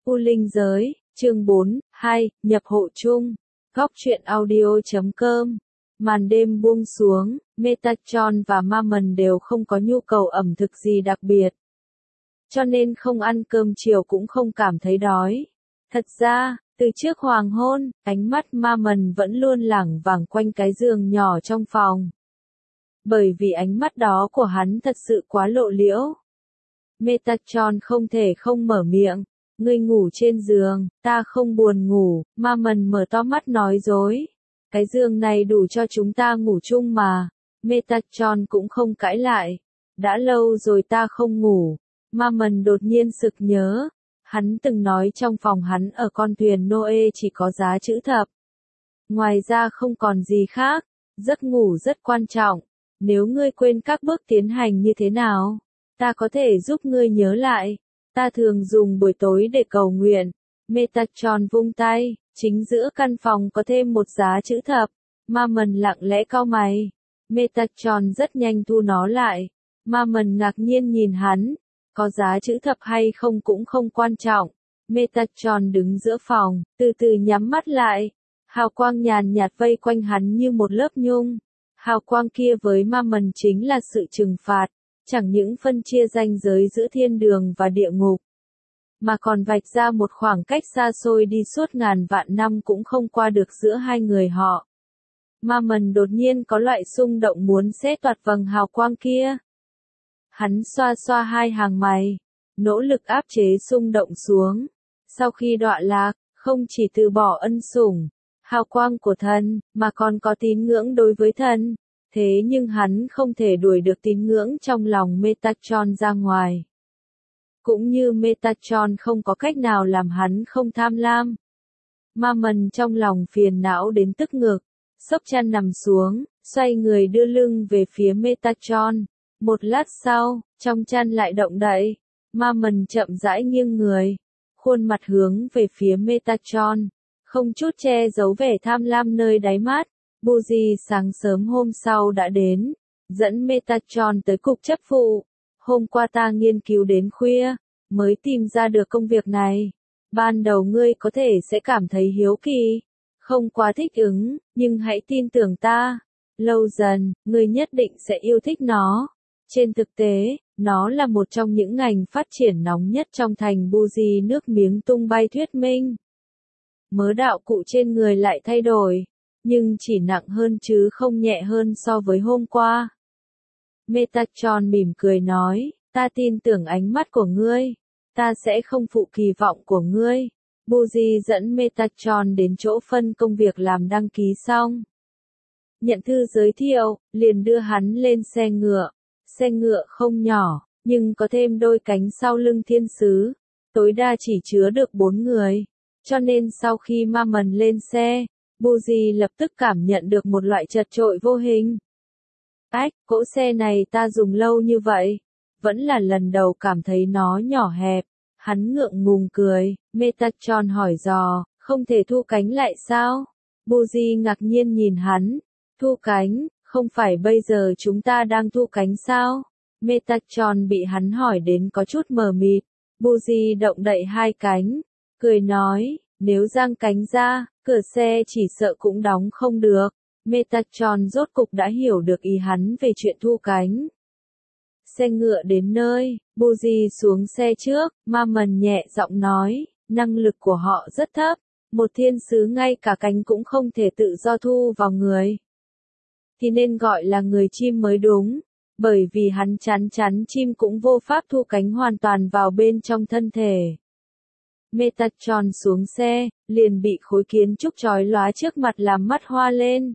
U Linh Giới, chương 4, 2, nhập hộ chung. Góc truyện audio.com. Màn đêm buông xuống, Metatron và Mammon đều không có nhu cầu ẩm thực gì đặc biệt. Cho nên không ăn cơm chiều cũng không cảm thấy đói. Thật ra, từ trước hoàng hôn, ánh mắt Mammon vẫn luôn lảng vảng quanh cái giường nhỏ trong phòng. Bởi vì ánh mắt đó của hắn thật sự quá lộ liễu. Metatron không thể không mở miệng. Ngươi ngủ trên giường, ta không buồn ngủ, Mammon mở to mắt nói dối. Cái giường này đủ cho chúng ta ngủ chung mà. Metatron cũng không cãi lại. Đã lâu rồi ta không ngủ. Mammon đột nhiên sực nhớ. Hắn từng nói trong phòng hắn ở con thuyền Noe chỉ có giá chữ thập. Ngoài ra không còn gì khác. Giấc ngủ rất quan trọng. Nếu ngươi quên các bước tiến hành như thế nào, ta có thể giúp ngươi nhớ lại. Ta thường dùng buổi tối để cầu nguyện. Metatron vung tay, chính giữa căn phòng có thêm một giá chữ thập. Mammon lặng lẽ cau mày. Metatron rất nhanh thu nó lại. Mammon ngạc nhiên nhìn hắn. Có giá chữ thập hay không cũng không quan trọng. Metatron đứng giữa phòng, từ từ nhắm mắt lại. Hào quang nhàn nhạt vây quanh hắn như một lớp nhung. Hào quang kia với Mammon chính là sự trừng phạt. Chẳng những phân chia ranh giới giữa thiên đường và địa ngục, mà còn vạch ra một khoảng cách xa xôi đi suốt ngàn vạn năm cũng không qua được giữa hai người họ. Mammon đột nhiên có loại xung động muốn xé toạc vầng hào quang kia. Hắn xoa xoa hai hàng mày, nỗ lực áp chế xung động xuống. Sau khi đọa lạc, không chỉ từ bỏ ân sủng, hào quang của thần, mà còn có tín ngưỡng đối với thần. Thế nhưng hắn không thể đuổi được tín ngưỡng trong lòng Metatron ra ngoài. Cũng như Metatron không có cách nào làm hắn không tham lam. Mammon trong lòng phiền não đến tức ngực, xốc chăn nằm xuống, xoay người đưa lưng về phía Metatron. Một lát sau, trong chăn lại động đậy. Mammon chậm rãi nghiêng người, khuôn mặt hướng về phía Metatron, không chút che giấu vẻ tham lam nơi đáy mắt. Buzi sáng sớm hôm sau đã đến, dẫn Metatron tới cục chấp vụ. Hôm qua ta nghiên cứu đến khuya, mới tìm ra được công việc này. Ban đầu ngươi có thể sẽ cảm thấy hiếu kỳ, không quá thích ứng, nhưng hãy tin tưởng ta. Lâu dần, ngươi nhất định sẽ yêu thích nó. Trên thực tế, nó là một trong những ngành phát triển nóng nhất trong thành Buzi nước miếng tung bay thuyết minh. Mớ đạo cụ trên người lại thay đổi, nhưng chỉ nặng hơn chứ không nhẹ hơn so với hôm qua. Metatron mỉm cười nói, ta tin tưởng ánh mắt của ngươi, ta sẽ không phụ kỳ vọng của ngươi. Buzi dẫn Metatron đến chỗ phân công việc làm đăng ký xong. Nhận thư giới thiệu, liền đưa hắn lên xe ngựa. Xe ngựa không nhỏ, nhưng có thêm đôi cánh sau lưng thiên sứ. Tối đa chỉ chứa được 4 người. Cho nên sau khi Mammon lên xe, Buzi lập tức cảm nhận được một loại chật chội vô hình. Cỗ xe này ta dùng lâu như vậy, vẫn là lần đầu cảm thấy nó nhỏ hẹp. Hắn ngượng ngùng cười, Metatron hỏi dò, không thể thu cánh lại sao? Buzi ngạc nhiên nhìn hắn, thu cánh, không phải bây giờ chúng ta đang thu cánh sao? Metatron bị hắn hỏi đến có chút mờ mịt. Buzi động đậy hai cánh, cười nói, nếu giang cánh ra, cửa xe chỉ sợ cũng đóng không được. Metatron rốt cục đã hiểu được ý hắn về chuyện thu cánh. Xe ngựa đến nơi, Buzi xuống xe trước, Mammon nhẹ giọng nói, năng lực của họ rất thấp, một thiên sứ ngay cả cánh cũng không thể tự do thu vào người. Thì nên gọi là người chim mới đúng, bởi vì hắn chắn chim cũng vô pháp thu cánh hoàn toàn vào bên trong thân thể. Metatron xuống xe, liền bị khối kiến trúc chói lóa trước mặt làm mắt hoa lên.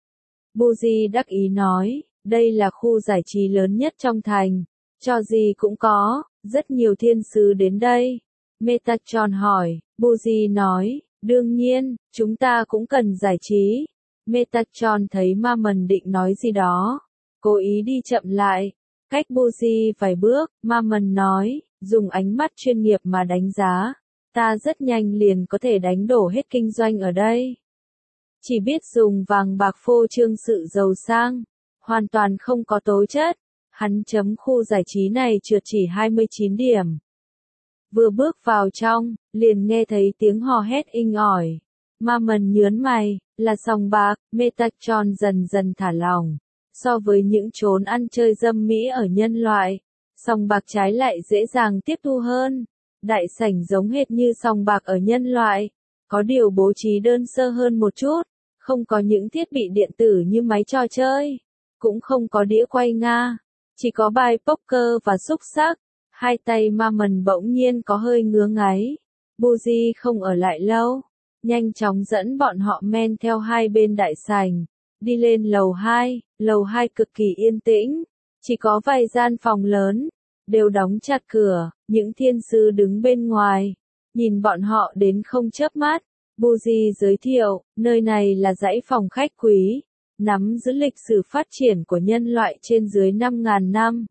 Buzi đắc ý nói, đây là khu giải trí lớn nhất trong thành, trò gì cũng có, rất nhiều thiên sứ đến đây. Metatron hỏi, Buzi nói, đương nhiên, chúng ta cũng cần giải trí. Metatron thấy Mammon định nói gì đó, cố ý đi chậm lại, cách Buzi vài bước. Mammon nói, dùng ánh mắt chuyên nghiệp mà đánh giá, ta rất nhanh liền có thể đánh đổ hết kinh doanh ở đây. Chỉ biết dùng vàng bạc phô trương sự giàu sang, hoàn toàn không có tố chất. Hắn chấm khu giải trí này trượt chỉ 29 điểm. Vừa bước vào trong, liền nghe thấy tiếng hò hét inh ỏi. Mammon nhớn mày, là sòng bạc. Metatron dần dần thả lỏng. So với những chốn ăn chơi dâm mỹ ở nhân loại, sòng bạc trái lại dễ dàng tiếp thu hơn. Đại sảnh giống hệt như sòng bạc ở nhân loại, có điều bố trí đơn sơ hơn một chút, không có những thiết bị điện tử như máy trò chơi, cũng không có đĩa quay Nga, chỉ có bài poker và xúc xắc. Hai tay Mammon bỗng nhiên có hơi ngứa ngáy. Buji không ở lại lâu, nhanh chóng dẫn bọn họ men theo hai bên đại sảnh, đi lên lầu 2, lầu 2 cực kỳ yên tĩnh, chỉ có vài gian phòng lớn, đều đóng chặt cửa, những thiên sư đứng bên ngoài, nhìn bọn họ đến không chớp mắt. Buji giới thiệu, nơi này là dãy phòng khách quý, nắm giữ lịch sử phát triển của nhân loại trên dưới 5.000 năm.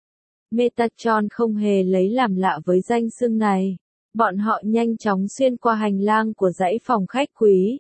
Metatron không hề lấy làm lạ với danh xưng này. Bọn họ nhanh chóng xuyên qua hành lang của dãy phòng khách quý,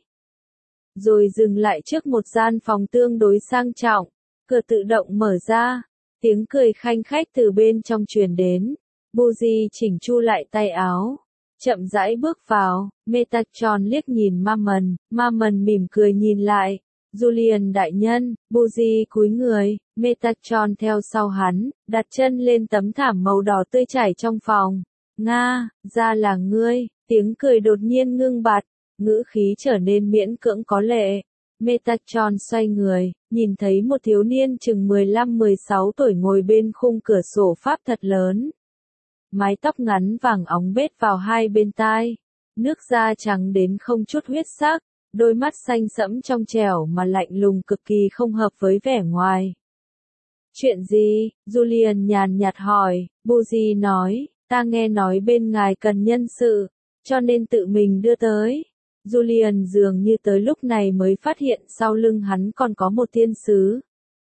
rồi dừng lại trước một gian phòng tương đối sang trọng. Cửa tự động mở ra, tiếng cười khanh khách từ bên trong truyền đến. Buji chỉnh chu lại tay áo, chậm rãi bước vào. Metatron liếc nhìn Mammon mỉm cười nhìn lại. Julian đại nhân. Buji cúi người, Metatron theo sau hắn, đặt chân lên tấm thảm màu đỏ tươi trải trong phòng. Nga, ra là ngươi. Tiếng cười đột nhiên ngưng bặt, ngữ khí trở nên miễn cưỡng có lệ. Metatron xoay người, nhìn thấy một thiếu niên chừng 15-16 tuổi ngồi bên khung cửa sổ pháp thật lớn. Mái tóc ngắn vàng óng bết vào hai bên tai, nước da trắng đến không chút huyết sắc, đôi mắt xanh sẫm trong trẻo mà lạnh lùng cực kỳ không hợp với vẻ ngoài. Chuyện gì? Julian nhàn nhạt hỏi. Buji nói, ta nghe nói bên ngài cần nhân sự, cho nên tự mình đưa tới. Julian dường như tới lúc này mới phát hiện sau lưng hắn còn có một thiên sứ.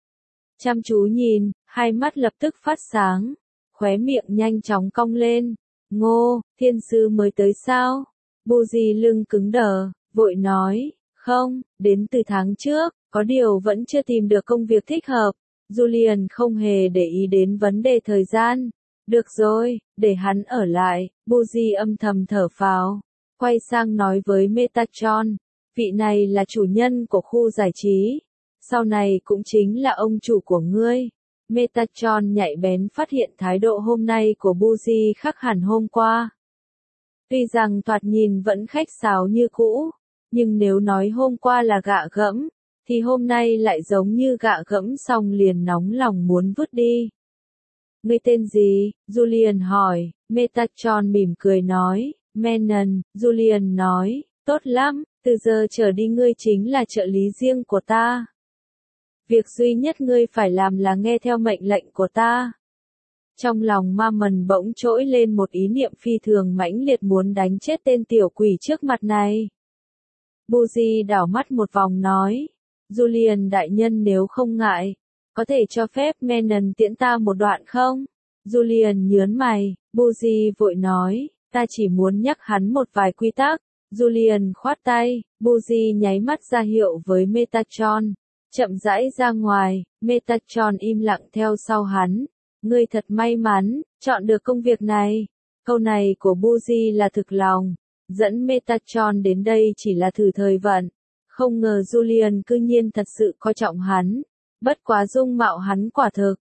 Chăm chú nhìn, hai mắt lập tức phát sáng, khóe miệng nhanh chóng cong lên. Ngô, thiên sứ mới tới sao? Buji lưng cứng đờ, vội nói, không, đến từ tháng trước, có điều vẫn chưa tìm được công việc thích hợp. Julian không hề để ý đến vấn đề thời gian. Được rồi, để hắn ở lại. Buji âm thầm thở phào, quay sang nói với Metatron, vị này là chủ nhân của khu giải trí, sau này cũng chính là ông chủ của ngươi. Metatron nhạy bén phát hiện thái độ hôm nay của Buji khác hẳn hôm qua. Tuy rằng thoạt nhìn vẫn khách sáo như cũ, nhưng nếu nói hôm qua là gạ gẫm, thì hôm nay lại giống như gạ gẫm xong liền nóng lòng muốn vứt đi. Ngươi tên gì? Julian hỏi. Metatron mỉm cười nói, Manon. Julian nói, tốt lắm, từ giờ trở đi ngươi chính là trợ lý riêng của ta. Việc duy nhất ngươi phải làm là nghe theo mệnh lệnh của ta. Trong lòng Mammon bỗng trỗi lên một ý niệm phi thường mãnh liệt muốn đánh chết tên tiểu quỷ trước mặt này. Buji đảo mắt một vòng nói, Julian đại nhân nếu không ngại, có thể cho phép Manon tiễn ta một đoạn không? Julian nhớn mày. Buji vội nói, ta chỉ muốn nhắc hắn một vài quy tắc. Julian khoát tay, Buji nháy mắt ra hiệu với Metatron, chậm rãi ra ngoài. Metatron im lặng theo sau hắn. Ngươi thật may mắn, chọn được công việc này. Câu này của Buji là thực lòng, dẫn Metatron đến đây chỉ là thử thời vận. Không ngờ Julian cư nhiên thật sự coi trọng hắn. Bất quá dung mạo hắn quả thực.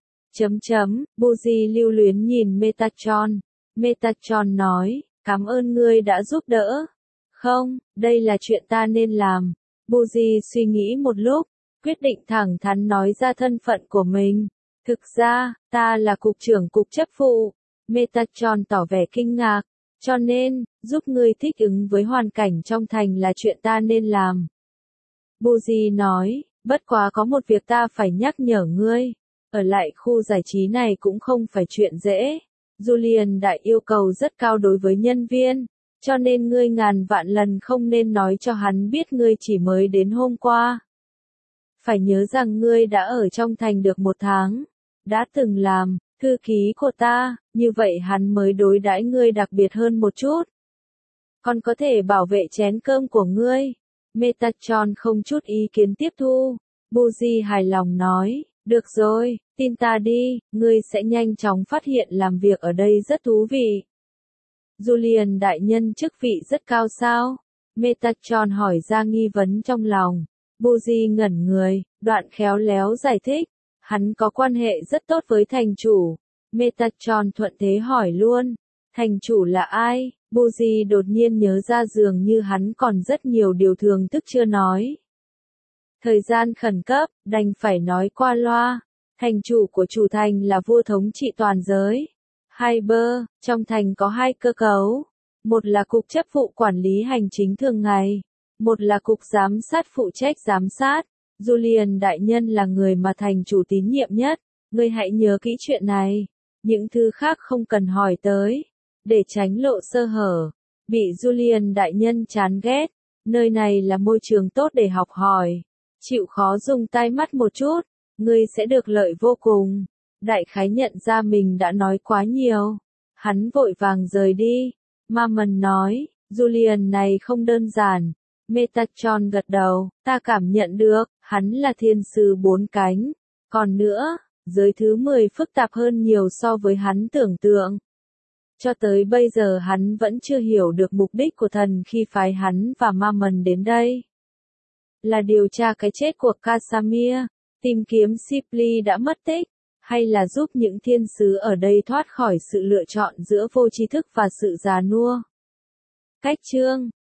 Buji lưu luyến nhìn Metatron. Metatron nói, cảm ơn ngươi đã giúp đỡ. Không, đây là chuyện ta nên làm. Buji suy nghĩ một lúc, quyết định thẳng thắn nói ra thân phận của mình. Thực ra, ta là cục trưởng cục chấp vụ. Metatron tỏ vẻ kinh ngạc. Cho nên, giúp ngươi thích ứng với hoàn cảnh trong thành là chuyện ta nên làm. Buji nói, bất quá có một việc ta phải nhắc nhở ngươi. Ở lại khu giải trí này cũng không phải chuyện dễ. Julian đại yêu cầu rất cao đối với nhân viên, cho nên ngươi ngàn vạn lần không nên nói cho hắn biết ngươi chỉ mới đến hôm qua. Phải nhớ rằng ngươi đã ở trong thành được 1 tháng, đã từng làm thư ký của ta, như vậy hắn mới đối đãi ngươi đặc biệt hơn một chút. Còn có thể bảo vệ chén cơm của ngươi. Metatron không chút ý kiến tiếp thu. Buji hài lòng nói, được rồi, tin ta đi, ngươi sẽ nhanh chóng phát hiện làm việc ở đây rất thú vị. Julian đại nhân chức vị rất cao sao? Metatron hỏi ra nghi vấn trong lòng. Buji ngẩn người, đoạn khéo léo giải thích. Hắn có quan hệ rất tốt với thành chủ. Metatron thuận thế hỏi luôn. Thành chủ là ai? Buji đột nhiên nhớ ra dường như hắn còn rất nhiều điều thường thức chưa nói. Thời gian khẩn cấp, đành phải nói qua loa. Thành chủ của chủ thành là vua thống trị toàn giới. Hyper, trong thành có hai cơ cấu. Một là cục chấp vụ quản lý hành chính thường ngày. Một là cục giám sát phụ trách giám sát. Julian đại nhân là người mà thành chủ tín nhiệm nhất. Ngươi hãy nhớ kỹ chuyện này. Những thứ khác không cần hỏi tới. Để tránh lộ sơ hở. Bị Julian đại nhân chán ghét. Nơi này là môi trường tốt để học hỏi. Chịu khó dùng tai mắt một chút. Ngươi sẽ được lợi vô cùng. Đại khái nhận ra mình đã nói quá nhiều. Hắn vội vàng rời đi. Mammon nói, Julian này không đơn giản. Metatron gật đầu, ta cảm nhận được, hắn là thiên sứ bốn cánh. Còn nữa, giới thứ 10 phức tạp hơn nhiều so với hắn tưởng tượng. Cho tới bây giờ hắn vẫn chưa hiểu được mục đích của thần khi phái hắn và Mammon đến đây. Là điều tra cái chết của Casamir, tìm kiếm Sipli đã mất tích, hay là giúp những thiên sứ ở đây thoát khỏi sự lựa chọn giữa vô tri thức và sự già nua. Cách chương